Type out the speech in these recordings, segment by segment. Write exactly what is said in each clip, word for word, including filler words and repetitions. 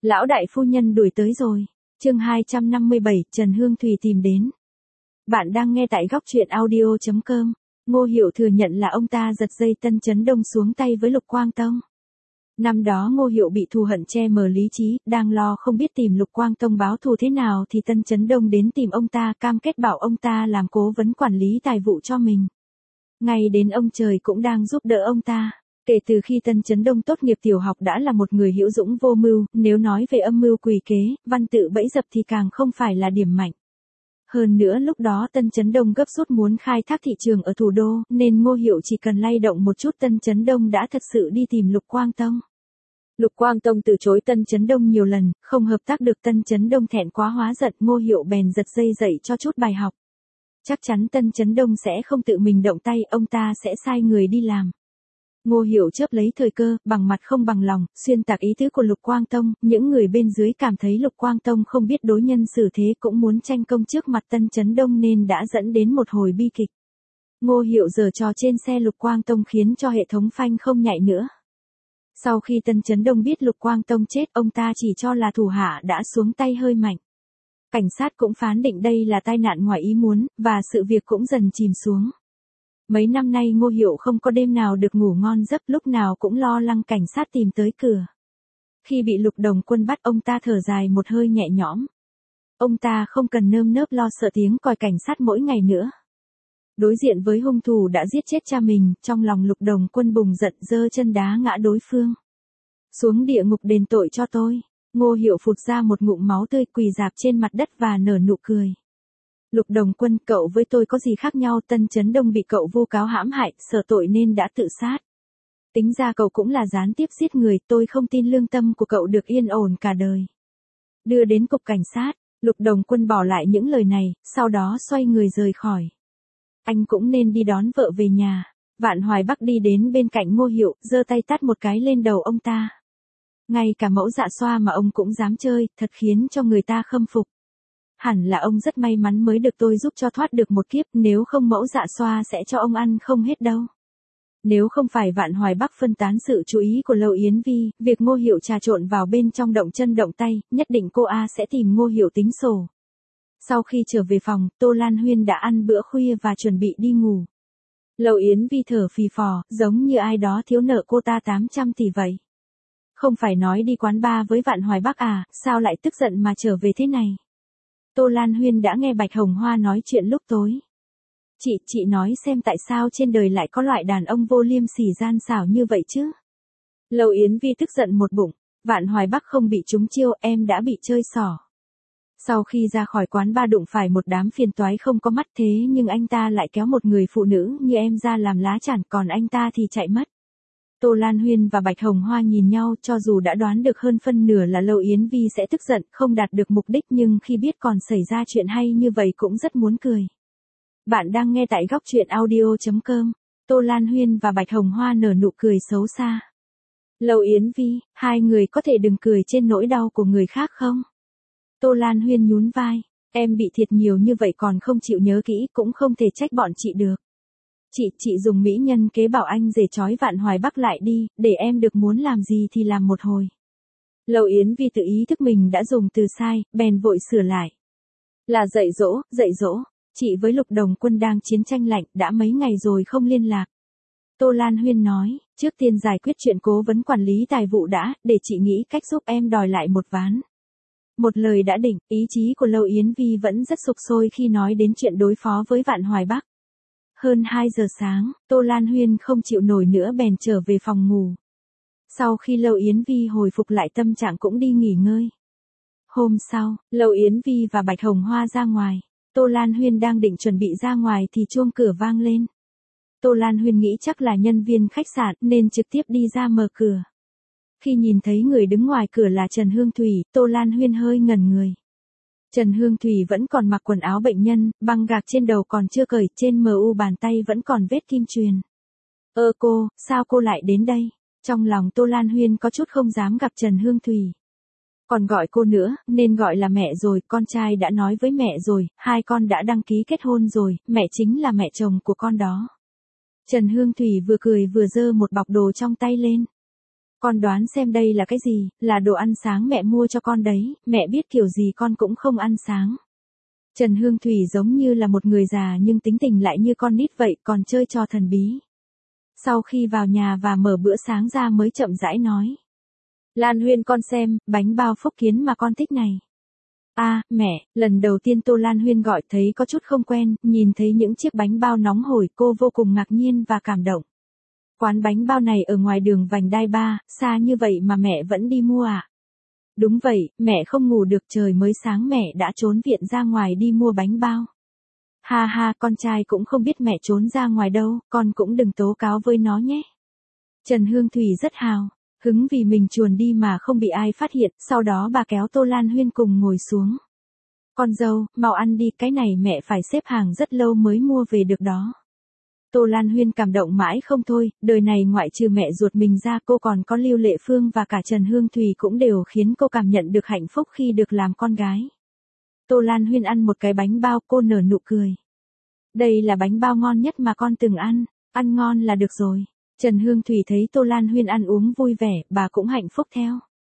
Lão đại phu nhân đuổi tới rồi. Chương hai trăm năm mươi bảy, Trần Hương Thùy tìm đến. Bạn đang nghe tại góc truyện audio chấm com. Ngô Hiểu thừa nhận là ông ta giật dây Tân Chấn Đông xuống tay với Lục Quang Tông. Năm đó Ngô Hiểu bị thù hận che mờ lý trí, đang lo không biết tìm Lục Quang Tông báo thù thế nào thì Tân Chấn Đông đến tìm ông ta, cam kết bảo ông ta làm cố vấn quản lý tài vụ cho mình. Ngay đến ông trời cũng đang giúp đỡ ông ta. Kể từ khi Tân Chấn Đông tốt nghiệp tiểu học đã là một người hữu dũng vô mưu, nếu nói về âm mưu quỷ kế, văn tự bẫy dập thì càng không phải là điểm mạnh. Hơn nữa lúc đó Tân Chấn Đông gấp rút muốn khai thác thị trường ở thủ đô, nên Ngô Hiểu chỉ cần lay động một chút Tân Chấn Đông đã thật sự đi tìm Lục Quang Tông. Lục Quang Tông từ chối Tân Chấn Đông nhiều lần, không hợp tác được Tân Chấn Đông thẹn quá hóa giận, Ngô Hiểu bèn giật dây dạy cho chút bài học. Chắc chắn Tân Chấn Đông sẽ không tự mình động tay, ông ta sẽ sai người đi làm. Ngô Hiểu chớp lấy thời cơ, bằng mặt không bằng lòng, xuyên tạc ý tứ của Lục Quang Tông, những người bên dưới cảm thấy Lục Quang Tông không biết đối nhân xử thế cũng muốn tranh công trước mặt Tân Chấn Đông nên đã dẫn đến một hồi bi kịch. Ngô Hiểu giở trò trên xe Lục Quang Tông khiến cho hệ thống phanh không nhạy nữa. Sau khi Tân Chấn Đông biết Lục Quang Tông chết, ông ta chỉ cho là thủ hạ đã xuống tay hơi mạnh. Cảnh sát cũng phán định đây là tai nạn ngoài ý muốn, và sự việc cũng dần chìm xuống. Mấy năm nay Ngô Hiểu không có đêm nào được ngủ ngon giấc, lúc nào cũng lo lắng cảnh sát tìm tới cửa. Khi bị Lục Đồng Quân bắt, ông ta thở dài một hơi nhẹ nhõm. Ông ta không cần nơm nớp lo sợ tiếng còi cảnh sát mỗi ngày nữa. Đối diện với hung thủ đã giết chết cha mình, trong lòng Lục Đồng Quân bùng giận, giơ chân đá ngã đối phương. Xuống địa ngục đền tội cho tôi. Ngô Hiểu phụt ra một ngụm máu tươi, quỳ rạp trên mặt đất và nở nụ cười. Lục Đồng Quân, cậu với tôi có gì khác nhau? Tân Chấn Đông bị cậu vu cáo hãm hại, sợ tội nên đã tự sát. Tính ra cậu cũng là gián tiếp giết người, tôi không tin lương tâm của cậu được yên ổn cả đời. Đưa đến cục cảnh sát, Lục Đồng Quân bỏ lại những lời này, sau đó xoay người rời khỏi. Anh cũng nên đi đón vợ về nhà. Vạn Hoài Bắc đi đến bên cạnh Ngô Hiểu, giơ tay tát một cái lên đầu ông ta. Ngay cả mẫu dạ xoa mà ông cũng dám chơi, thật khiến cho người ta khâm phục. Hẳn là ông rất may mắn mới được tôi giúp cho thoát được một kiếp, nếu không mẫu dạ xoa sẽ cho ông ăn không hết đâu. Nếu không phải Vạn Hoài Bắc phân tán sự chú ý của Lâu Yến Vi, việc Ngô Hiểu trà trộn vào bên trong động chân động tay, nhất định cô A sẽ tìm Ngô Hiểu tính sổ. Sau khi trở về phòng, Tô Lan Huyên đã ăn bữa khuya và chuẩn bị đi ngủ. Lâu Yến Vi thở phì phò, giống như ai đó thiếu nợ cô ta tám trăm tỷ vậy. Không phải nói đi quán bar với Vạn Hoài Bắc à, sao lại tức giận mà trở về thế này? Tô Lan Huyên đã nghe Bạch Hồng Hoa nói chuyện lúc tối. Chị, chị nói xem tại sao trên đời lại có loại đàn ông vô liêm sỉ gian xảo như vậy chứ? Lâu Yến Vi tức giận một bụng, Vạn Hoài Bắc không bị trúng chiêu, em đã bị chơi xỏ. Sau khi ra khỏi quán ba đụng phải một đám phiền toái không có mắt, thế nhưng anh ta lại kéo một người phụ nữ như em ra làm lá chắn, còn anh ta thì chạy mất. Tô Lan Huyên và Bạch Hồng Hoa nhìn nhau, cho dù đã đoán được hơn phân nửa là Lâu Yến Vi sẽ tức giận, không đạt được mục đích, nhưng khi biết còn xảy ra chuyện hay như vậy cũng rất muốn cười. Bạn đang nghe tại góc truyện audio chấm com. Tô Lan Huyên và Bạch Hồng Hoa nở nụ cười xấu xa. Lâu Yến Vi, hai người có thể đừng cười trên nỗi đau của người khác không? Tô Lan Huyên nhún vai, em bị thiệt nhiều như vậy còn không chịu nhớ kỹ, cũng không thể trách bọn chị được. Chị, chị dùng mỹ nhân kế bảo anh rể trói Vạn Hoài Bắc lại đi, để em được muốn làm gì thì làm một hồi. Lâu Yến Vi tự ý thức mình đã dùng từ sai, bèn vội sửa lại. Là dạy dỗ, dạy dỗ, chị với Lục Đồng Quân đang chiến tranh lạnh, đã mấy ngày rồi không liên lạc. Tô Lan Huyên nói, trước tiên giải quyết chuyện cố vấn quản lý tài vụ đã, để chị nghĩ cách giúp em đòi lại một ván. Một lời đã định, ý chí của Lâu Yến Vi vẫn rất sục sôi khi nói đến chuyện đối phó với Vạn Hoài Bắc. Hơn hai giờ sáng, Tô Lan Huyên không chịu nổi nữa bèn trở về phòng ngủ. Sau khi Lâu Yến Vi hồi phục lại tâm trạng cũng đi nghỉ ngơi. Hôm sau, Lâu Yến Vi và Bạch Hồng Hoa ra ngoài. Tô Lan Huyên đang định chuẩn bị ra ngoài thì chuông cửa vang lên. Tô Lan Huyên nghĩ chắc là nhân viên khách sạn nên trực tiếp đi ra mở cửa. Khi nhìn thấy người đứng ngoài cửa là Trần Hương Thùy, Tô Lan Huyên hơi ngẩn người. Trần Hương Thùy vẫn còn mặc quần áo bệnh nhân, băng gạc trên đầu còn chưa cởi, trên mờ u bàn tay vẫn còn vết kim chuyền. Ơ cô, sao cô lại đến đây? Trong lòng Tô Lan Huyên có chút không dám gặp Trần Hương Thùy. Còn gọi cô nữa, nên gọi là mẹ rồi, con trai đã nói với mẹ rồi, hai con đã đăng ký kết hôn rồi, mẹ chính là mẹ chồng của con đó. Trần Hương Thùy vừa cười vừa giơ một bọc đồ trong tay lên. Con đoán xem đây là cái gì, là đồ ăn sáng mẹ mua cho con đấy, mẹ biết kiểu gì con cũng không ăn sáng. Trần Hương Thủy giống như là một người già nhưng tính tình lại như con nít vậy, còn chơi trò thần bí. Sau khi vào nhà và mở bữa sáng ra mới chậm rãi nói. Lan Huyên con xem, bánh bao phúc kiến mà con thích này. À, mẹ, lần đầu tiên Tô Lan Huyên gọi thấy có chút không quen, nhìn thấy những chiếc bánh bao nóng hổi cô vô cùng ngạc nhiên và cảm động. Quán bánh bao này ở ngoài đường vành đai ba, xa như vậy mà mẹ vẫn đi mua à? Đúng vậy, mẹ không ngủ được, trời mới sáng mẹ đã trốn viện ra ngoài đi mua bánh bao. Ha ha, con trai cũng không biết mẹ trốn ra ngoài đâu, con cũng đừng tố cáo với nó nhé. Trần Hương Thủy rất hào hứng vì mình chuồn đi mà không bị ai phát hiện, sau đó bà kéo Tô Lan Huyên cùng ngồi xuống. Con dâu, mau ăn đi, cái này mẹ phải xếp hàng rất lâu mới mua về được đó. Tô Lan Huyên cảm động mãi không thôi, đời này ngoại trừ mẹ ruột mình ra cô còn có Lưu Lệ Phương và cả Trần Hương Thủy cũng đều khiến cô cảm nhận được hạnh phúc khi được làm con gái. Tô Lan Huyên ăn một cái bánh bao, cô nở nụ cười. Đây là bánh bao ngon nhất mà con từng ăn, ăn ngon là được rồi. Trần Hương Thủy thấy Tô Lan Huyên ăn uống vui vẻ, bà cũng hạnh phúc theo.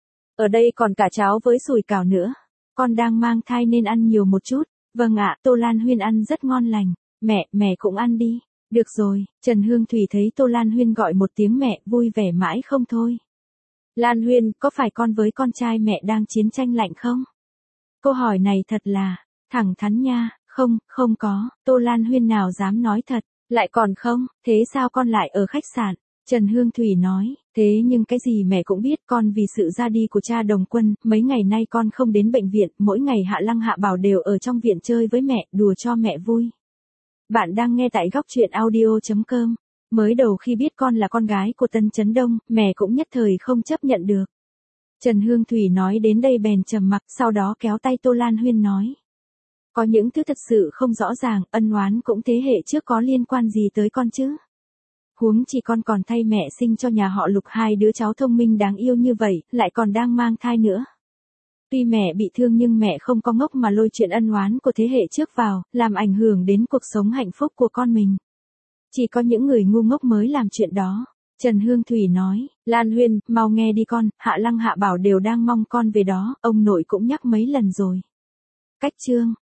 Ở đây còn cả cháo với sủi cảo nữa. Con đang mang thai nên ăn nhiều một chút. Vâng ạ, Tô Lan Huyên ăn rất ngon lành. Mẹ, mẹ cũng ăn đi. Được rồi, Trần Hương Thủy thấy Tô Lan Huyên gọi một tiếng mẹ, vui vẻ mãi không thôi. Lan Huyên, có phải con với con trai mẹ đang chiến tranh lạnh không? Câu hỏi này thật là thẳng thắn nha. Không, không có, Tô Lan Huyên nào dám nói thật. Lại còn không, thế sao con lại ở khách sạn? Trần Hương Thủy nói, thế nhưng cái gì mẹ cũng biết, con vì sự ra đi của cha Đồng Quân, mấy ngày nay con không đến bệnh viện, mỗi ngày Hạ Lăng Hạ Bảo đều ở trong viện chơi với mẹ, đùa cho mẹ vui. Bạn đang nghe tại góc truyện audio chấm com. Mới đầu khi biết con là con gái của Tân Chấn Đông, mẹ cũng nhất thời không chấp nhận được. Trần Hương Thủy nói đến đây bèn trầm mặc, sau đó kéo tay Tô Lan Huyên nói. Có những thứ thật sự không rõ ràng, ân oán cũng thế hệ trước có liên quan gì tới con chứ? Huống chỉ con còn thay mẹ sinh cho nhà họ Lục hai đứa cháu thông minh đáng yêu như vậy, lại còn đang mang thai nữa. Tuy mẹ bị thương nhưng mẹ không có ngốc mà lôi chuyện ân oán của thế hệ trước vào, làm ảnh hưởng đến cuộc sống hạnh phúc của con mình. Chỉ có những người ngu ngốc mới làm chuyện đó. Trần Hương Thủy nói, Lan Huyên, mau nghe đi con, Hạ Lăng Hạ Bảo đều đang mong con về đó, ông nội cũng nhắc mấy lần rồi. Cách chương